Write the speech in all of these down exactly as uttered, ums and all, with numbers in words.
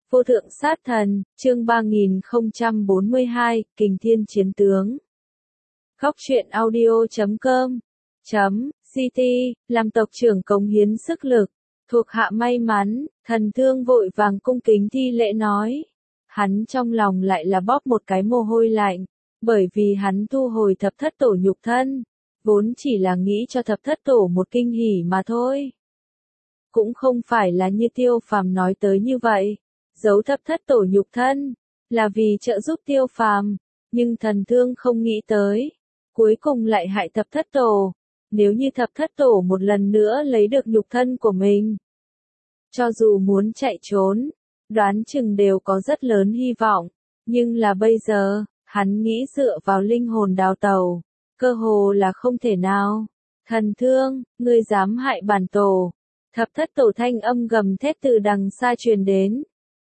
Vô thượng sát thần, chương ba nghìn không trăm bốn mươi hai, Kình Thiên Chiến Tướng. Góc truyện audio chấm com chấm ct, làm tộc trưởng cống hiến sức lực, thuộc hạ may mắn, thần thương vội vàng cung kính thi lễ nói. Hắn trong lòng lại là bóp một cái mồ hôi lạnh, bởi vì hắn thu hồi thập thất tổ nhục thân, vốn chỉ là nghĩ cho thập thất tổ một kinh hỉ mà thôi. Cũng không phải là như Tiêu Phàm nói tới như vậy. Giấu thập thất tổ nhục thân, là vì trợ giúp Tiêu Phàm, nhưng thần thương không nghĩ tới, cuối cùng lại hại thập thất tổ. Nếu như thập thất tổ một lần nữa lấy được nhục thân của mình, cho dù muốn chạy trốn, đoán chừng đều có rất lớn hy vọng, nhưng là bây giờ, hắn nghĩ dựa vào linh hồn đào tẩu, cơ hồ là không thể nào. Thần thương, ngươi dám hại bản tổ. Thập thất tổ thanh âm gầm thét từ đằng xa truyền đến.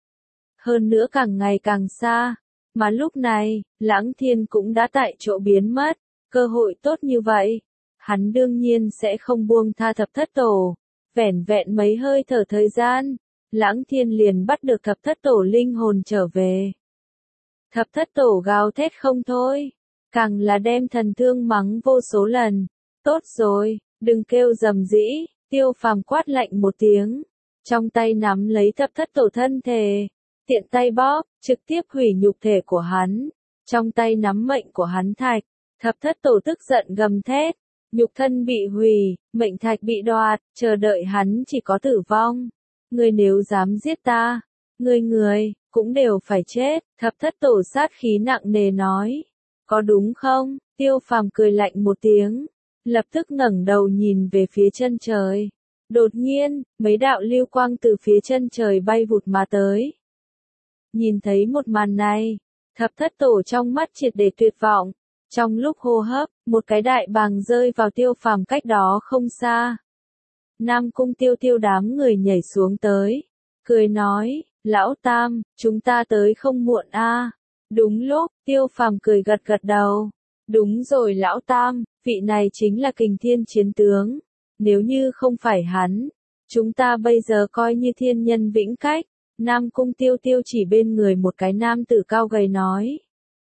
Hơn nữa càng ngày càng xa, mà lúc này, Lãng Thiên cũng đã tại chỗ biến mất, cơ hội tốt như vậy, hắn đương nhiên sẽ không buông tha thập thất tổ. Vẻn vẹn mấy hơi thở thời gian, Lãng Thiên liền bắt được thập thất tổ linh hồn trở về. Thập thất tổ gào thét không thôi, càng là đem thần thương mắng vô số lần. Tốt rồi, đừng kêu rầm rĩ, Tiêu Phàm quát lạnh một tiếng, trong tay nắm lấy thập thất tổ thân thể. Tiện tay bóp, trực tiếp hủy nhục thể của hắn, trong tay nắm mệnh của hắn thạch, thập thất tổ tức giận gầm thét, nhục thân bị hủy, mệnh thạch bị đoạt, chờ đợi hắn chỉ có tử vong. Ngươi nếu dám giết ta, ngươi người, cũng đều phải chết, thập thất tổ sát khí nặng nề nói. Có đúng không? Tiêu Phàm cười lạnh một tiếng, lập tức ngẩng đầu nhìn về phía chân trời. Đột nhiên, mấy đạo lưu quang từ phía chân trời bay vụt mà tới. Nhìn thấy một màn này, thập thất tổ trong mắt triệt để tuyệt vọng. Trong lúc hô hấp, một cái đại bàng rơi vào Tiêu Phàm cách đó không xa. Nam Cung Tiêu Tiêu đám người nhảy xuống tới, cười nói, lão Tam, chúng ta tới không muộn a. À. Đúng lúc, Tiêu Phàm cười gật gật đầu. Đúng rồi lão Tam, vị này chính là Kình Thiên Chiến Tướng. Nếu như không phải hắn, chúng ta bây giờ coi như thiên nhân vĩnh cách. Nam Cung Tiêu Tiêu chỉ bên người một cái nam tử cao gầy nói.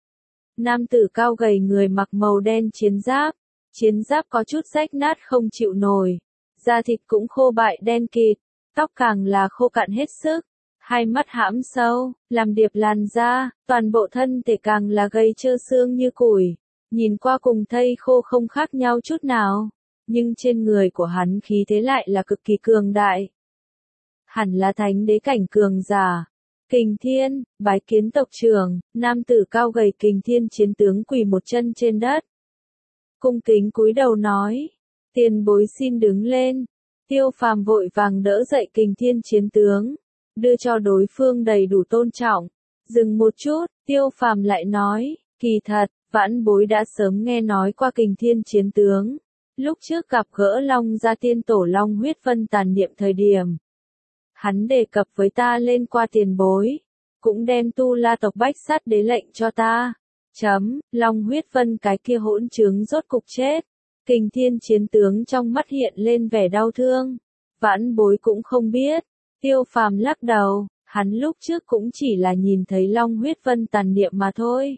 Nam tử cao gầy người mặc màu đen chiến giáp, chiến giáp có chút rách nát không chịu nổi, da thịt cũng khô bại đen kịt, tóc càng là khô cạn hết sức, hai mắt hãm sâu, làm điệp làn da, toàn bộ thân thể càng là gầy trơ xương như củi, nhìn qua cùng thây khô không khác nhau chút nào, nhưng trên người của hắn khí thế lại là cực kỳ cường đại. Hẳn là thánh đế cảnh cường giả. Kình Thiên, bái kiến tộc trưởng, nam tử cao gầy Kình Thiên Chiến Tướng quỳ một chân trên đất. Cung kính cúi đầu nói, tiền bối xin đứng lên. Tiêu Phàm vội vàng đỡ dậy Kình Thiên Chiến Tướng, đưa cho đối phương đầy đủ tôn trọng. Dừng một chút, Tiêu Phàm lại nói, kỳ thật, vãn bối đã sớm nghe nói qua Kình Thiên Chiến Tướng. Lúc trước gặp gỡ Long Gia Tiên Tổ Long Huyết Vân tàn niệm thời điểm. Hắn đề cập với ta lên qua tiền bối, cũng đem Tu La tộc Bách Sát Đế lệnh cho ta. Chấm, Long Huyết Vân cái kia hỗn trứng rốt cục chết. Kình Thiên Chiến Tướng trong mắt hiện lên vẻ đau thương. Vãn bối cũng không biết. Tiêu Phàm lắc đầu, hắn lúc trước cũng chỉ là nhìn thấy Long Huyết Vân tàn niệm mà thôi.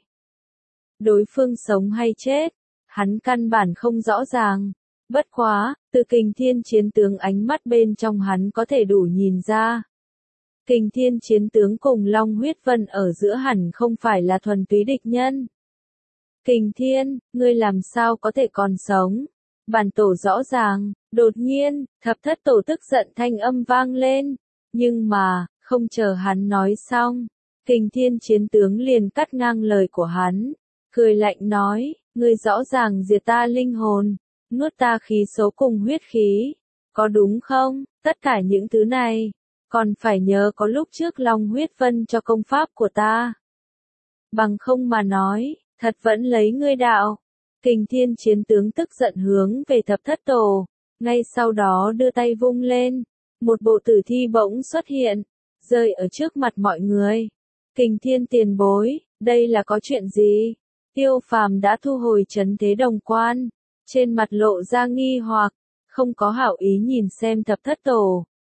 Đối phương sống hay chết, hắn căn bản không rõ ràng. Bất quá, từ Kình Thiên Chiến Tướng ánh mắt bên trong hắn có thể đủ nhìn ra. Kình Thiên Chiến Tướng cùng Long Huyết Vân ở giữa hẳn không phải là thuần túy địch nhân. Kình Thiên, ngươi làm sao có thể còn sống? Bản tổ rõ ràng, đột nhiên, thập thất tổ tức giận thanh âm vang lên. Nhưng mà, không chờ hắn nói xong, Kình Thiên Chiến Tướng liền cắt ngang lời của hắn. Cười lạnh nói, ngươi rõ ràng diệt ta linh hồn. Nuốt ta khí số cùng huyết khí, có đúng không? Tất cả những thứ này, còn phải nhớ có lúc trước Long Huyết Vân cho công pháp của ta. Bằng không mà nói, thật vẫn lấy ngươi đạo. Kình Thiên Chiến Tướng tức giận hướng về thập thất tổ, ngay sau đó đưa tay vung lên, một bộ tử thi bỗng xuất hiện, rơi ở trước mặt mọi người. Kình Thiên tiền bối, đây là có chuyện gì? Tiêu Phàm đã thu hồi trấn thế đồng quan. Trên mặt lộ ra nghi hoặc, không có hảo ý nhìn xem thập thất tổ.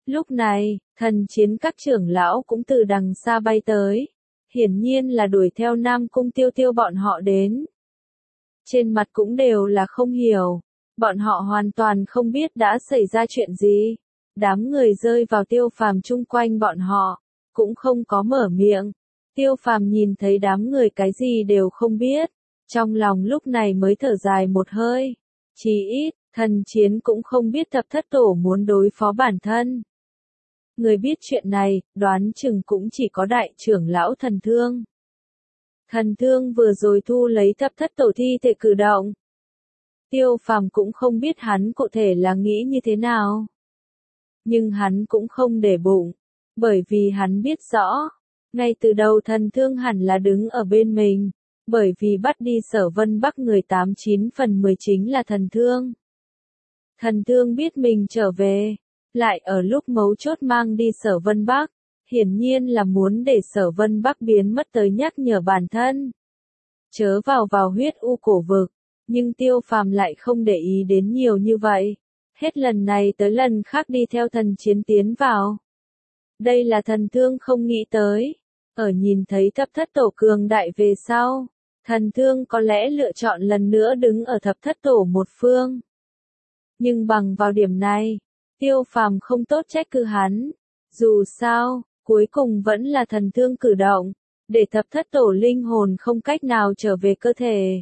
Lúc này, thần chiến các trưởng lão cũng từ đằng xa bay tới, hiển nhiên là đuổi theo Nam Cung Tiêu Tiêu bọn họ đến. Trên mặt cũng đều là không hiểu, bọn họ hoàn toàn không biết đã xảy ra chuyện gì. Đám người rơi vào Tiêu Phàm chung quanh bọn họ, cũng không có mở miệng. Tiêu Phàm nhìn thấy đám người cái gì đều không biết, trong lòng lúc này mới thở dài một hơi. Chí ít, thần chiến cũng không biết thập thất tổ muốn đối phó bản thân. Người biết chuyện này, đoán chừng cũng chỉ có đại trưởng lão Thần Thương. Thần Thương vừa rồi thu lấy thập thất tổ thi thể cử động. Tiêu Phàm cũng không biết hắn cụ thể là nghĩ như thế nào. Nhưng hắn cũng không để bụng, bởi vì hắn biết rõ, ngay từ đầu Thần Thương hẳn là đứng ở bên mình, bởi vì bắt đi Sở Vân Bắc người tám chín phần mười chính là Thần Thương. Thần Thương biết mình trở về, lại ở lúc mấu chốt mang đi Sở Vân Bắc, hiển nhiên là muốn để Sở Vân Bắc biến mất tới nhắc nhở bản thân. Chớ vào vào huyết u cổ vực, nhưng Tiêu Phàm lại không để ý đến nhiều như vậy. Hết lần này tới lần khác đi theo thần chiến tiến vào. Đây là Thần Thương không nghĩ tới. Ở nhìn thấy thập thất tổ cường đại về sau, Thần Thương có lẽ lựa chọn lần nữa đứng ở thập thất tổ một phương. Nhưng bằng vào điểm này, Tiêu Phàm không tốt trách cứ hắn. Dù sao, cuối cùng vẫn là Thần Thương cử động, để thập thất tổ linh hồn không cách nào trở về cơ thể,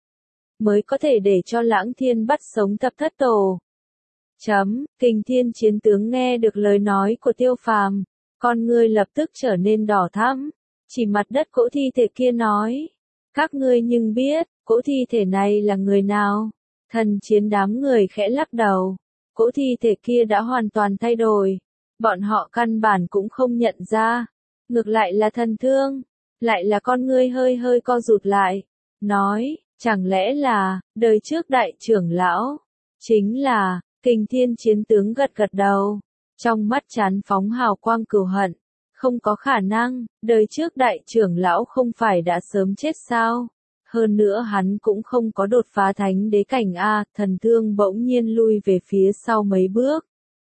mới có thể để cho Lãng Thiên bắt sống thập thất tổ. Chấm, Kình Thiên chiến tướng nghe được lời nói của Tiêu Phàm, con ngươi lập tức trở nên đỏ thẫm, chỉ mặt đất cỗ thi thể kia nói, các ngươi nhưng biết, cỗ thi thể này là người nào? Thần chiến đám người khẽ lắc đầu, cỗ thi thể kia đã hoàn toàn thay đổi, bọn họ căn bản cũng không nhận ra, ngược lại là Thần Thương, lại là con ngươi hơi hơi co rụt lại, nói, chẳng lẽ là, đời trước đại trưởng lão, chính là, Kình Thiên chiến tướng gật gật đầu, trong mắt chán phóng hào quang cừu hận, không có khả năng, đời trước đại trưởng lão không phải đã sớm chết sao, hơn nữa hắn cũng không có đột phá thánh đế cảnh a. Thần Thương bỗng nhiên lui về phía sau mấy bước,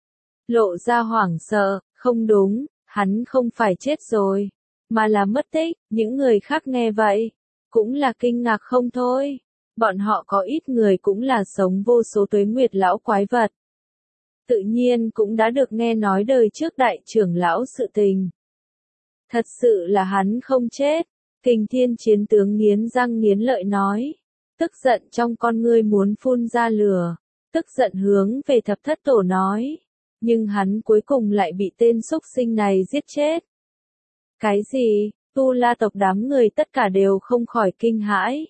lộ ra hoảng sợ, không đúng, hắn không phải chết rồi, mà là mất tích. Những người khác nghe vậy, cũng là kinh ngạc không thôi, bọn họ có ít người cũng là sống vô số tuế nguyệt lão quái vật, tự nhiên cũng đã được nghe nói đời trước đại trưởng lão sự tình. Thật sự là hắn không chết. Kình Thiên chiến tướng nghiến răng nghiến lợi nói, tức giận trong con ngươi muốn phun ra lửa, tức giận hướng về thập thất tổ nói, nhưng hắn cuối cùng lại bị tên xúc sinh này giết chết. Cái gì? Tu La tộc đám người tất cả đều không khỏi kinh hãi.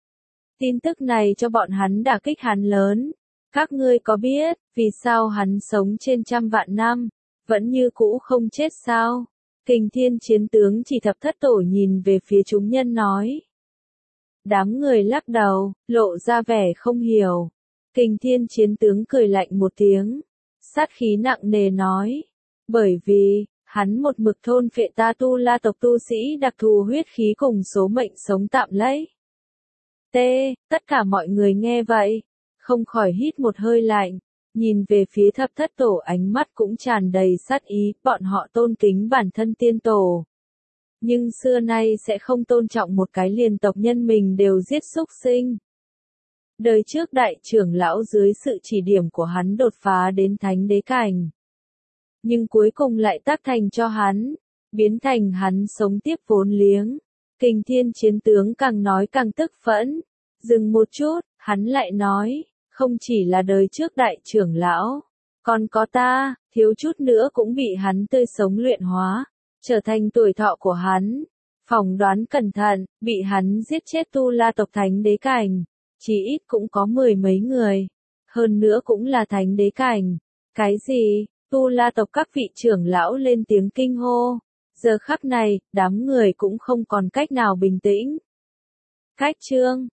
Tin tức này cho bọn hắn đả kích hắn lớn. Các ngươi có biết, vì sao hắn sống trên trăm vạn năm, vẫn như cũ không chết sao? Kình Thiên chiến tướng chỉ thập thất tổ nhìn về phía chúng nhân nói. Đám người lắc đầu, lộ ra vẻ không hiểu. Kình Thiên chiến tướng cười lạnh một tiếng, sát khí nặng nề nói. Bởi vì, hắn một mực thôn phệ ta Tu La tộc tu sĩ đặc thù huyết khí cùng số mệnh sống tạm lấy. T, tất cả mọi người nghe vậy, không khỏi hít một hơi lạnh, nhìn về phía thập thất tổ ánh mắt cũng tràn đầy sát ý, bọn họ tôn kính bản thân tiên tổ. Nhưng xưa nay sẽ không tôn trọng một cái liền tộc nhân mình đều giết xúc sinh. Đời trước đại trưởng lão dưới sự chỉ điểm của hắn đột phá đến thánh đế cảnh. Nhưng cuối cùng lại tác thành cho hắn, biến thành hắn sống tiếp vốn liếng. Kình Thiên chiến tướng càng nói càng tức phẫn, dừng một chút, hắn lại nói, không chỉ là đời trước đại trưởng lão, còn có ta, thiếu chút nữa cũng bị hắn tươi sống luyện hóa, trở thành tuổi thọ của hắn. Phỏng đoán cẩn thận, bị hắn giết chết Tu La tộc thánh đế cảnh, chỉ ít cũng có mười mấy người, hơn nữa cũng là thánh đế cảnh. Cái gì? Tu La tộc các vị trưởng lão lên tiếng kinh hô. Giờ khắc này, đám người cũng không còn cách nào bình tĩnh. Cách chương